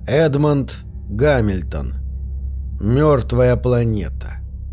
Эдмонд Гамильтон. Мертвая планета.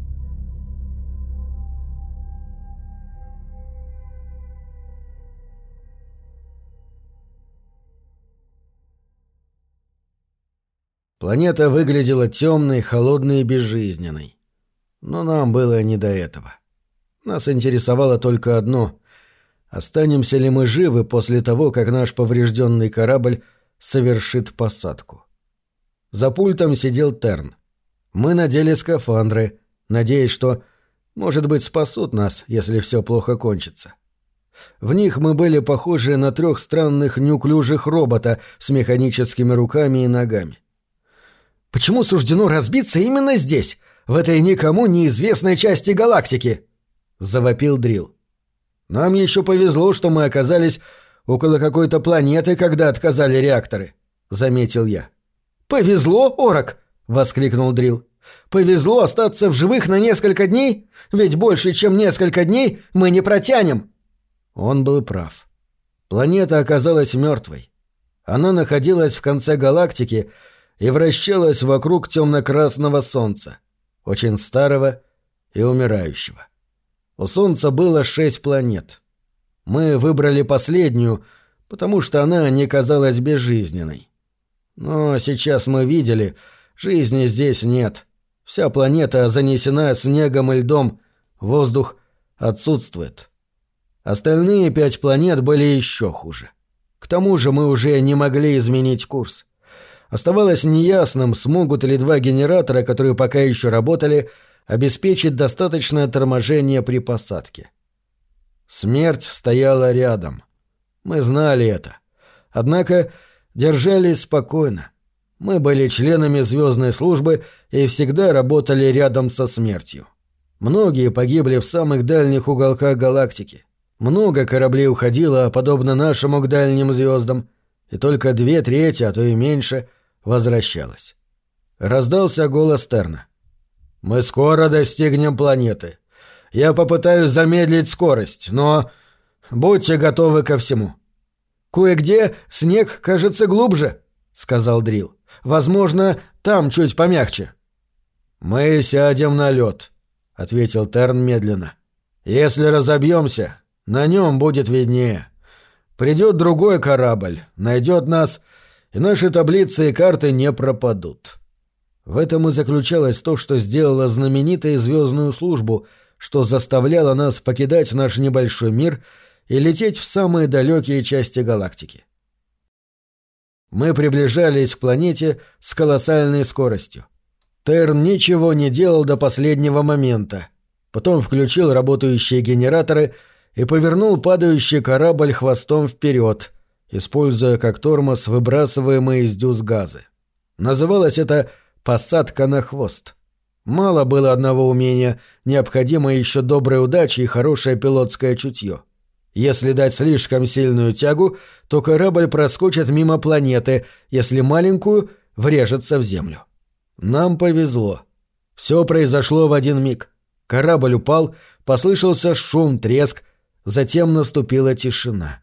Планета выглядела темной, холодной и безжизненной. Но нам было не до этого. Нас интересовало только одно — останемся ли мы живы после того, как наш поврежденный корабль совершит посадку. За пультом сидел Терн. Мы надели скафандры, надеясь, что, может быть, спасут нас, если все плохо кончится. В них мы были похожи на 3 странных неуклюжих робота с механическими руками и ногами. «Почему суждено разбиться именно здесь, в этой никому неизвестной части галактики?» — завопил Дрил. «Нам еще повезло, что мы оказались около какой-то планеты, когда отказали реакторы», — заметил я. «Повезло, Орок!» — воскликнул Дрил. «Повезло остаться в живых на несколько дней? Ведь больше, чем несколько дней, мы не протянем!» Он был прав. Планета оказалась мертвой. Она находилась в конце галактики и вращалась вокруг темно-красного Солнца, очень старого и умирающего. У Солнца было 6 планет. Мы выбрали последнюю, потому что она не казалась безжизненной. Но сейчас мы видели, жизни здесь нет. Вся планета занесена снегом и льдом, воздух отсутствует. Остальные 5 планет были еще хуже. К тому же мы уже не могли изменить курс. Оставалось неясным, смогут ли 2 генератора, которые пока еще работали, обеспечить достаточное торможение при посадке. Смерть стояла рядом. Мы знали это. Однако держались спокойно. Мы были членами звездной службы и всегда работали рядом со смертью. Многие погибли в самых дальних уголках галактики. Много кораблей уходило, подобно нашему, к дальним звездам, и только 2/3, а то и меньше, возвращалось. Раздался голос Терна. «Мы скоро достигнем планеты. Я попытаюсь замедлить скорость, но будьте готовы ко всему». «Кое-где снег кажется глубже», — сказал Дрил. «Возможно, там чуть помягче». «Мы сядем на лед», — ответил Терн медленно. «Если разобьемся, на нем будет виднее. Придет другой корабль, найдет нас, и наши таблицы и карты не пропадут». В этом и заключалось то, что сделало знаменитую звездную службу, что заставляло нас покидать наш небольшой мир и лететь в самые далекие части галактики. Мы приближались к планете с колоссальной скоростью. Терн ничего не делал до последнего момента. Потом включил работающие генераторы и повернул падающий корабль хвостом вперед, используя как тормоз выбрасываемые из дюз газы. Называлось это «посадка на хвост». Мало было одного умения, необходима еще добрая удача и хорошее пилотское чутье. Если дать слишком сильную тягу, то корабль проскочит мимо планеты, если маленькую — врежется в землю. Нам повезло. Все произошло в один миг. Корабль упал, послышался шум, треск, затем наступила тишина.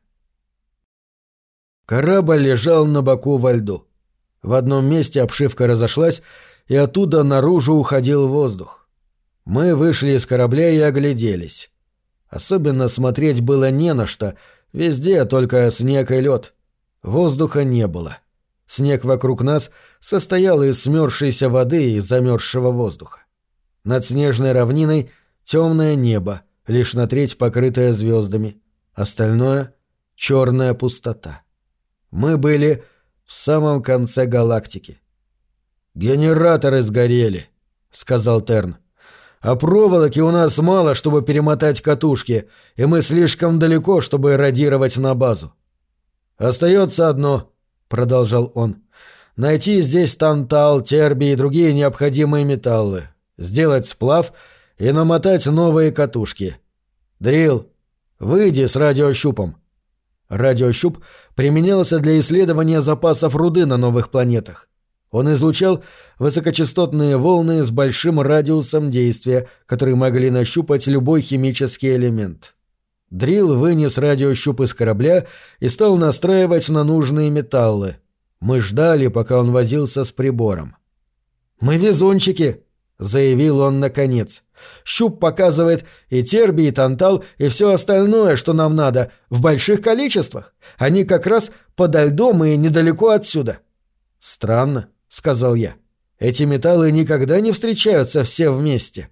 Корабль лежал на боку во льду. В одном месте обшивка разошлась, и оттуда наружу уходил воздух. Мы вышли из корабля и огляделись. Особенно смотреть было не на что, везде только снег и лед. Воздуха не было. Снег вокруг нас состоял из смерзшейся воды и замерзшего воздуха. Над снежной равниной темное небо, лишь на треть покрытое звездами. Остальное — черная пустота. Мы были в самом конце галактики. «Генераторы сгорели», — сказал Терн. «А проволоки у нас мало, чтобы перемотать катушки, и мы слишком далеко, чтобы радировать на базу». «Остается одно», — продолжал он. «Найти здесь тантал, тербий и другие необходимые металлы, сделать сплав и намотать новые катушки. Дрил, выйди с радиощупом». Радиощуп применялся для исследования запасов руды на новых планетах. Он излучал высокочастотные волны с большим радиусом действия, которые могли нащупать любой химический элемент. Дрил вынес радиощуп из корабля и стал настраивать на нужные металлы. Мы ждали, пока он возился с прибором. «Мы везунчики», — заявил он наконец. «Щуп показывает и тербий, и тантал, и все остальное, что нам надо, в больших количествах. Они как раз подо льдом и недалеко отсюда». «Странно», — сказал я. «Эти металлы никогда не встречаются все вместе».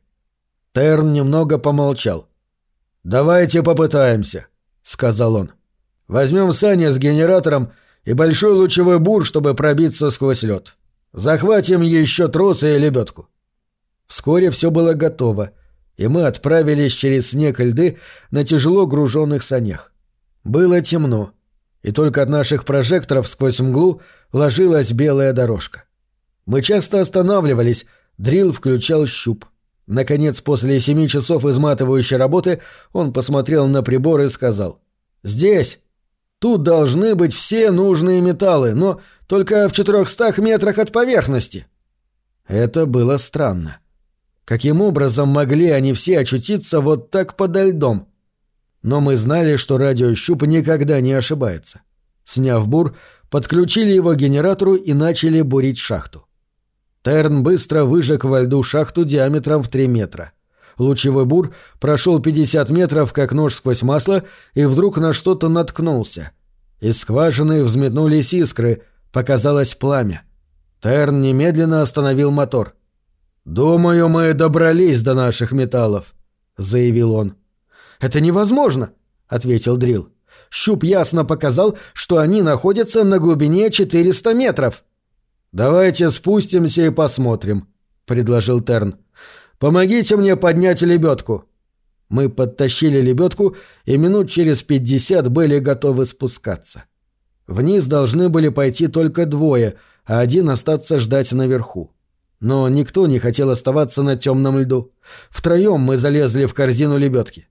Терн немного помолчал. «Давайте попытаемся», — сказал он. «Возьмем сани с генератором и большой лучевой бур, чтобы пробиться сквозь лед. Захватим еще тросы и лебедку». Вскоре все было готово, и мы отправились через снег и льды на тяжело груженных санях. Было темно, и только от наших прожекторов сквозь мглу ложилась белая дорожка. Мы часто останавливались, Дрил включал щуп. Наконец, после 7 часов изматывающей работы, он посмотрел на прибор и сказал: «Здесь! Тут должны быть все нужные металлы, но только в 400 метрах от поверхности». Это было странно. Каким образом могли они все очутиться вот так подо льдом? Но мы знали, что радиощуп никогда не ошибается. Сняв бур, подключили его к генератору и начали бурить шахту. Терн быстро выжег во льду шахту диаметром в 3 метра. Лучевой бур прошел 50 метров, как нож сквозь масло, и вдруг на что-то наткнулся. Из скважины взметнулись искры, показалось пламя. Терн немедленно остановил мотор. «Думаю, мы добрались до наших металлов», — заявил он. «Это невозможно», — ответил Дрил. «Щуп ясно показал, что они находятся на глубине 400 метров». «Давайте спустимся и посмотрим», — предложил Терн. «Помогите мне поднять лебедку». Мы подтащили лебедку и минут через 50 были готовы спускаться. Вниз должны были пойти только 2, а один остаться ждать наверху. Но никто не хотел оставаться на темном льду. Втроем мы залезли в корзину лебедки.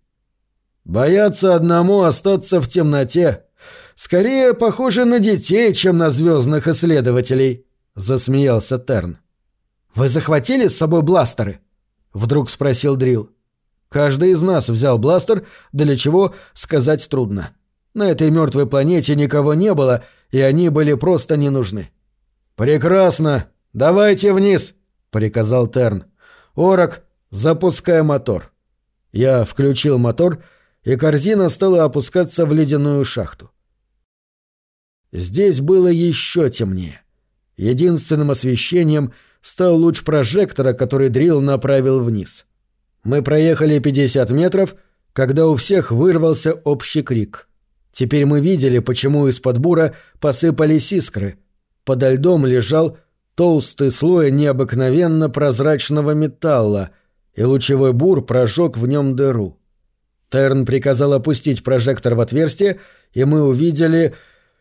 «Бояться одному остаться в темноте скорее похоже на детей, чем на звездных исследователей», — засмеялся Терн. «Вы захватили с собой бластеры?» — вдруг спросил Дрил. Каждый из нас взял бластер, для чего сказать трудно. На этой мертвой планете никого не было, и они были просто не нужны. «Прекрасно! Давайте вниз!» — приказал Терн. «Орок, запускай мотор». Я включил мотор, и корзина стала опускаться в ледяную шахту. Здесь было еще темнее. Единственным освещением стал луч прожектора, который Дрил направил вниз. Мы проехали 50 метров, когда у всех вырвался общий крик. Теперь мы видели, почему из-под бура посыпались искры. Подо льдом лежал толстый слой необыкновенно прозрачного металла, и лучевой бур прожег в нем дыру. Терн приказал опустить прожектор в отверстие, и мы увидели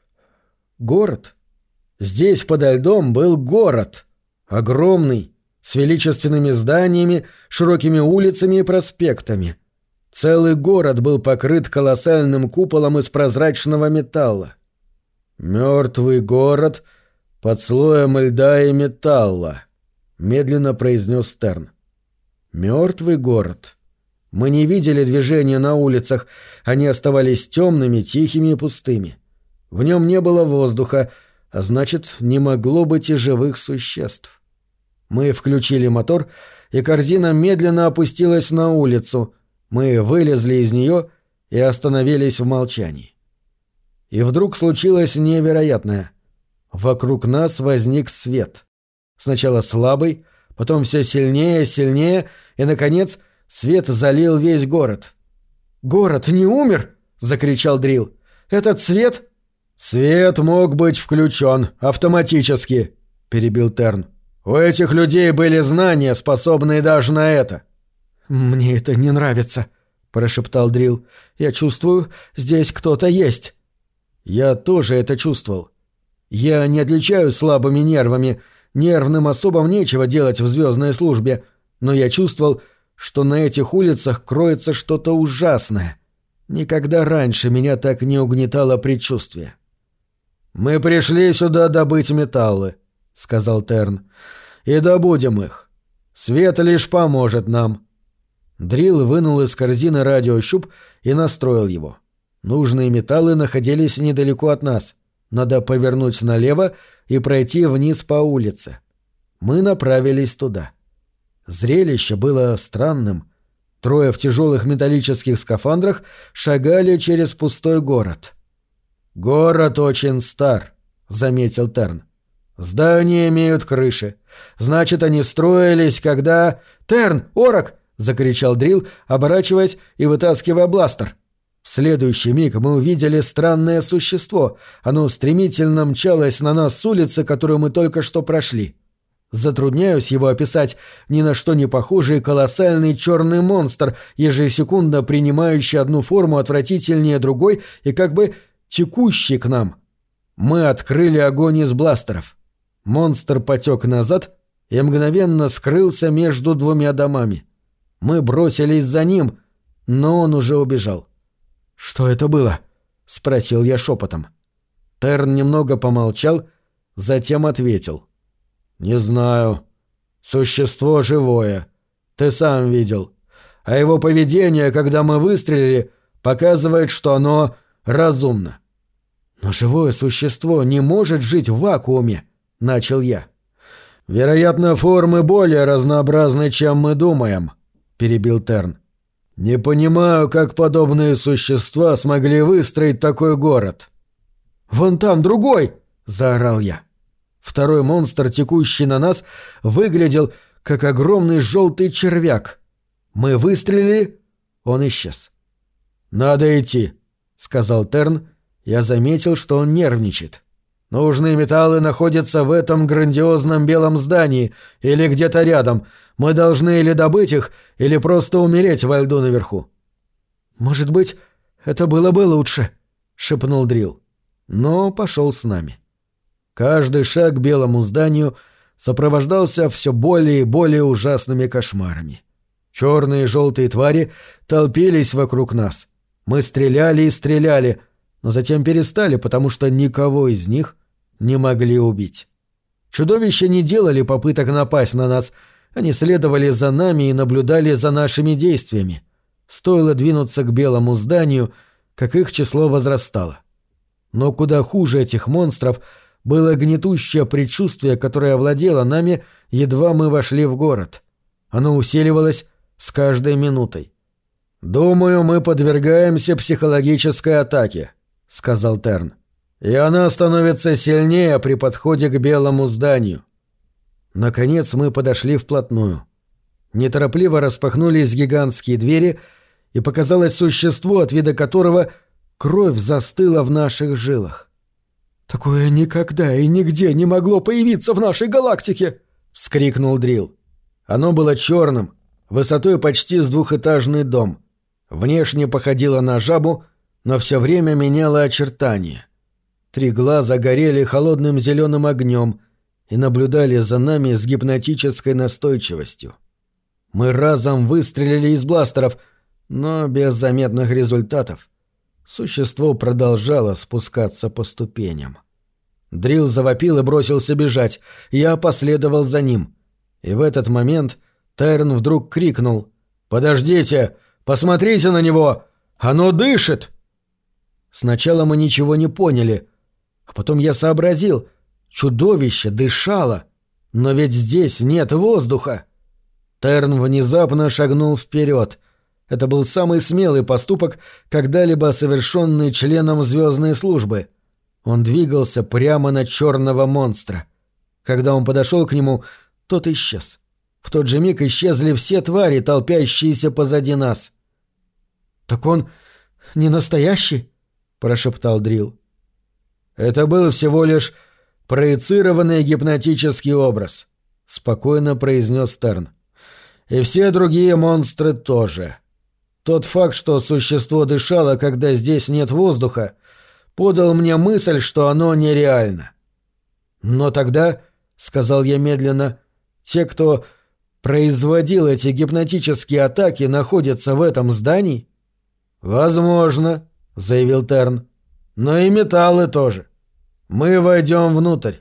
город. Здесь подо льдом был город. Огромный, с величественными зданиями, широкими улицами и проспектами. Целый город был покрыт колоссальным куполом из прозрачного металла. «Мертвый город под слоем льда и металла», — медленно произнес Терн. «Мертвый город». Мы не видели движения на улицах, они оставались темными, тихими и пустыми. В нем не было воздуха, а значит, не могло быть и живых существ. Мы включили мотор, и корзина медленно опустилась на улицу. Мы вылезли из нее и остановились в молчании. И вдруг случилось невероятное. Вокруг нас возник свет. Сначала слабый, потом все сильнее, сильнее, и, наконец, свет залил весь город. «Город не умер?» — закричал Дрил. «Этот свет...» «Свет мог быть включен автоматически», — перебил Терн. «У этих людей были знания, способные даже на это». «Мне это не нравится», — прошептал Дрил. «Я чувствую, здесь кто-то есть». Я тоже это чувствовал. Я не отличаюсь слабыми нервами, нервным особам нечего делать в звездной службе, но я чувствовал, что на этих улицах кроется что-то ужасное. Никогда раньше меня так не угнетало предчувствие. «Мы пришли сюда добыть металлы», — сказал Терн, — «и добудем их. Свет лишь поможет нам». Дрил вынул из корзины радиощуп и настроил его. Нужные металлы находились недалеко от нас. Надо повернуть налево и пройти вниз по улице. Мы направились туда. Зрелище было странным. Трое в тяжелых металлических скафандрах шагали через пустой город. «Город очень стар», — заметил Терн. «Здания имеют крыши. Значит, они строились, когда...» «Терн! Орок!» — закричал Дрил, оборачиваясь и вытаскивая бластер. В следующий миг мы увидели странное существо. Оно стремительно мчалось на нас с улицы, которую мы только что прошли. Затрудняюсь его описать, ни на что не похожий колоссальный черный монстр, ежесекундно принимающий одну форму отвратительнее другой и как бы текущий к нам. Мы открыли огонь из бластеров. Монстр потек назад и мгновенно скрылся между двумя домами. Мы бросились за ним, но он уже убежал. «Что это было?» — спросил я шепотом. Терн немного помолчал, затем ответил. «Не знаю. Существо живое. Ты сам видел. А его поведение, когда мы выстрелили, показывает, что оно разумно». «Но живое существо не может жить в вакууме», — начал я. «Вероятно, формы более разнообразны, чем мы думаем», — перебил Терн. «Не понимаю, как подобные существа смогли выстроить такой город». «Вон там другой!» — заорал я. Второй монстр, текущий на нас, выглядел как огромный желтый червяк. Мы выстрелили, он исчез. «Надо идти», — сказал Терн. Я заметил, что он нервничает. «Нужные металлы находятся в этом грандиозном белом здании или где-то рядом. Мы должны или добыть их, или просто умереть во льду наверху». «Может быть, это было бы лучше», — шепнул Дрил. Но пошел с нами. Каждый шаг к белому зданию сопровождался все более и более ужасными кошмарами. Черные и желтые твари толпились вокруг нас. Мы стреляли и стреляли, но затем перестали, потому что никого из них не могли убить. Чудовища не делали попыток напасть на нас, они следовали за нами и наблюдали за нашими действиями. Стоило двинуться к белому зданию, как их число возрастало. Но куда хуже этих монстров было гнетущее предчувствие, которое овладело нами, едва мы вошли в город. Оно усиливалось с каждой минутой. «Думаю, мы подвергаемся психологической атаке», — сказал Терн. «И она становится сильнее при подходе к белому зданию». Наконец мы подошли вплотную. Неторопливо распахнулись гигантские двери, и показалось существо, от вида которого кровь застыла в наших жилах. «Такое никогда и нигде не могло появиться в нашей галактике!» — вскрикнул Дрил. Оно было черным, высотой почти с двухэтажный дом. Внешне походило на жабу, но все время меняло очертания. 3 глаза горели холодным зеленым огнем и наблюдали за нами с гипнотической настойчивостью. Мы разом выстрелили из бластеров, но без заметных результатов. Существо продолжало спускаться по ступеням. Дрил завопил и бросился бежать. Я последовал за ним. И в этот момент Терн вдруг крикнул: «Подождите! Посмотрите на него! Оно дышит!» Сначала мы ничего не поняли, а потом я сообразил: чудовище дышало, но ведь здесь нет воздуха. Терн внезапно шагнул вперед. Это был самый смелый поступок, когда-либо совершенный членом звездной службы. Он двигался прямо на черного монстра. Когда он подошел к нему, тот исчез. В тот же миг исчезли все твари, толпящиеся позади нас. «Так он не настоящий?» — прошептал Дрил. «Это был всего лишь проецированный гипнотический образ», — спокойно произнес Терн. «И все другие монстры тоже. Тот факт, что существо дышало, когда здесь нет воздуха, подал мне мысль, что оно нереально. Но тогда, — сказал я медленно, — те, кто производил эти гипнотические атаки, находятся в этом здании?» «Возможно», — заявил Терн. «Но и металлы тоже. Мы войдем внутрь».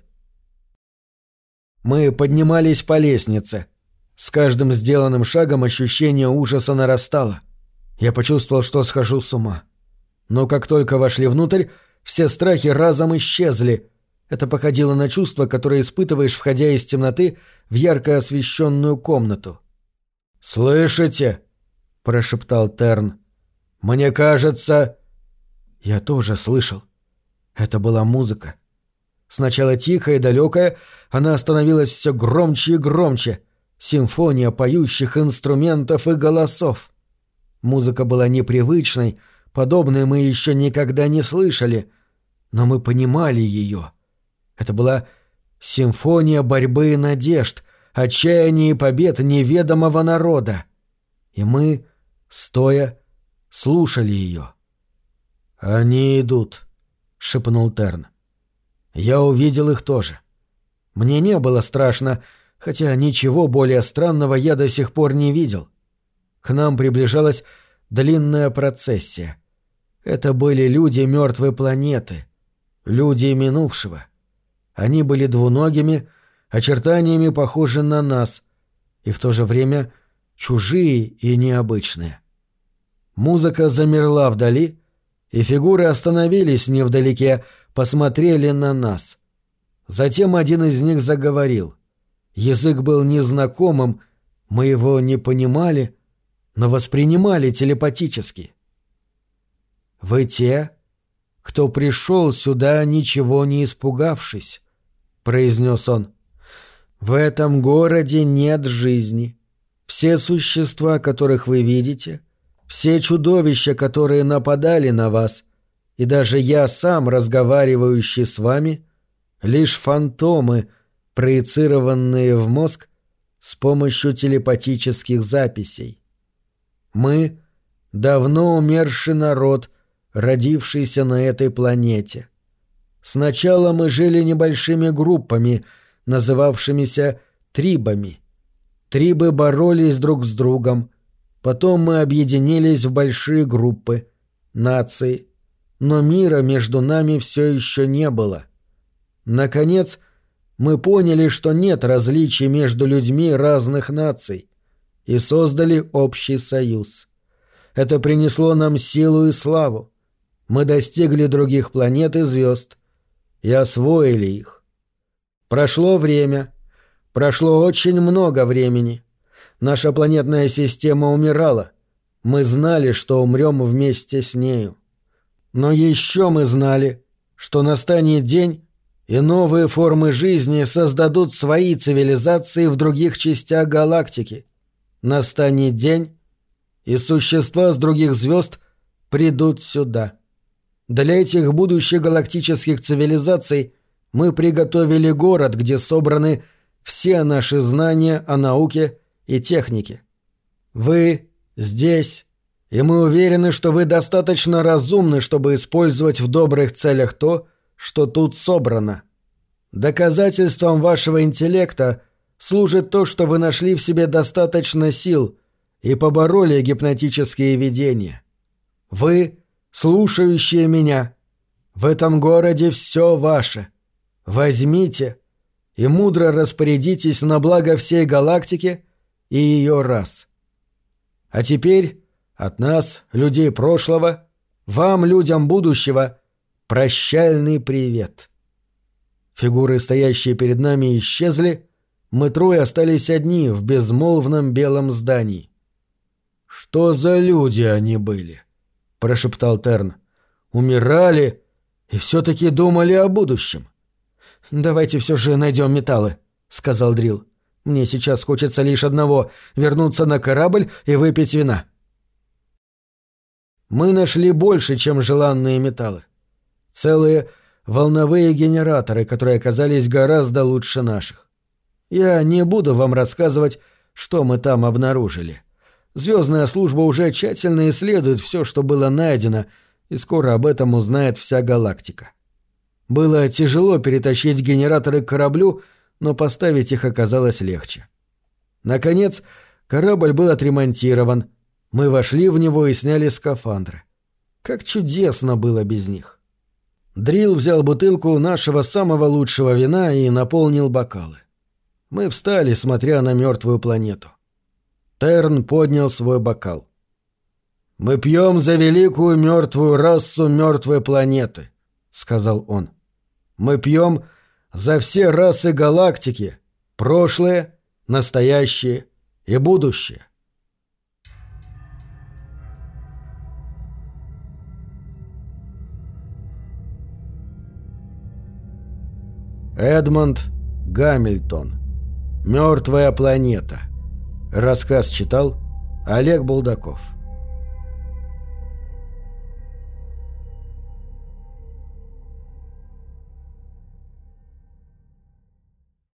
Мы поднимались по лестнице. С каждым сделанным шагом ощущение ужаса нарастало. Я почувствовал, что схожу с ума. Но как только вошли внутрь, все страхи разом исчезли. Это походило на чувство, которое испытываешь, входя из темноты в ярко освещенную комнату. «Слышите?» — прошептал Терн. «Мне кажется...» Я тоже слышал. Это была музыка. Сначала тихая и далекая, она становилась все громче и громче. Симфония поющих инструментов и голосов. Музыка была непривычной, подобной мы еще никогда не слышали, но мы понимали ее. Это была симфония борьбы и надежд, отчаяния и побед неведомого народа. И мы, стоя, слушали ее. «Они идут», — шепнул Терн. Я увидел их тоже. Мне не было страшно, хотя ничего более странного я до сих пор не видел. К нам приближалась длинная процессия. Это были люди мертвой планеты, люди минувшего. Они были двуногими, очертаниями похожи на нас, и в то же время чужие и необычные. Музыка замерла вдали, и фигуры остановились невдалеке, посмотрели на нас. Затем один из них заговорил. Язык был незнакомым, мы его не понимали, но воспринимали телепатически. «Вы те, кто пришел сюда, ничего не испугавшись», — произнес он. «В этом городе нет жизни. Все существа, которых вы видите, все чудовища, которые нападали на вас, и даже я сам, разговаривающий с вами, лишь фантомы, проецированные в мозг с помощью телепатических записей. Мы — давно умерший народ, родившийся на этой планете. Сначала мы жили небольшими группами, называвшимися трибами. Трибы боролись друг с другом. Потом мы объединились в большие группы, нации. Но мира между нами все еще не было. Наконец, мы поняли, что нет различий между людьми разных наций, и создали общий союз. Это принесло нам силу и славу. Мы достигли других планет и звезд и освоили их. Прошло время. Прошло очень много времени. Наша планетная система умирала. Мы знали, что умрем вместе с нею. Но еще мы знали, что настанет день, и новые формы жизни создадут свои цивилизации в других частях галактики. Настанет день, и существа с других звезд придут сюда. Для этих будущих галактических цивилизаций мы приготовили город, где собраны все наши знания о науке и технике. Вы здесь, и мы уверены, что вы достаточно разумны, чтобы использовать в добрых целях то, что тут собрано. Доказательством вашего интеллекта служит то, что вы нашли в себе достаточно сил и побороли гипнотические видения. Вы, слушающие меня, в этом городе все ваше. Возьмите и мудро распорядитесь на благо всей галактики и ее рас. А теперь от нас, людей прошлого, вам, людям будущего, прощальный привет. Фигуры, стоящие перед нами, исчезли, мы трое остались одни в безмолвном белом здании. «Что за люди они были?» — прошептал Терн. «Умирали и все-таки думали о будущем». «Давайте все же найдем металлы», — сказал Дрил. «Мне сейчас хочется лишь одного — вернуться на корабль и выпить вина». Мы нашли больше, чем желанные металлы. Целые волновые генераторы, которые оказались гораздо лучше наших. Я не буду вам рассказывать, что мы там обнаружили. Звездная служба уже тщательно исследует все, что было найдено, и скоро об этом узнает вся галактика. Было тяжело перетащить генераторы к кораблю, но поставить их оказалось легче. Наконец, корабль был отремонтирован. Мы вошли в него и сняли скафандры. Как чудесно было без них. Дрил взял бутылку нашего самого лучшего вина и наполнил бокалы. Мы встали, смотря на мертвую планету. Терн поднял свой бокал. «Мы пьем за великую мертвую расу мертвой планеты», — сказал он. «Мы пьем за все расы галактики, прошлое, настоящее и будущее. Эдмонд Гамильтон. «Мертвая планета». Рассказ читал Олег Булдаков.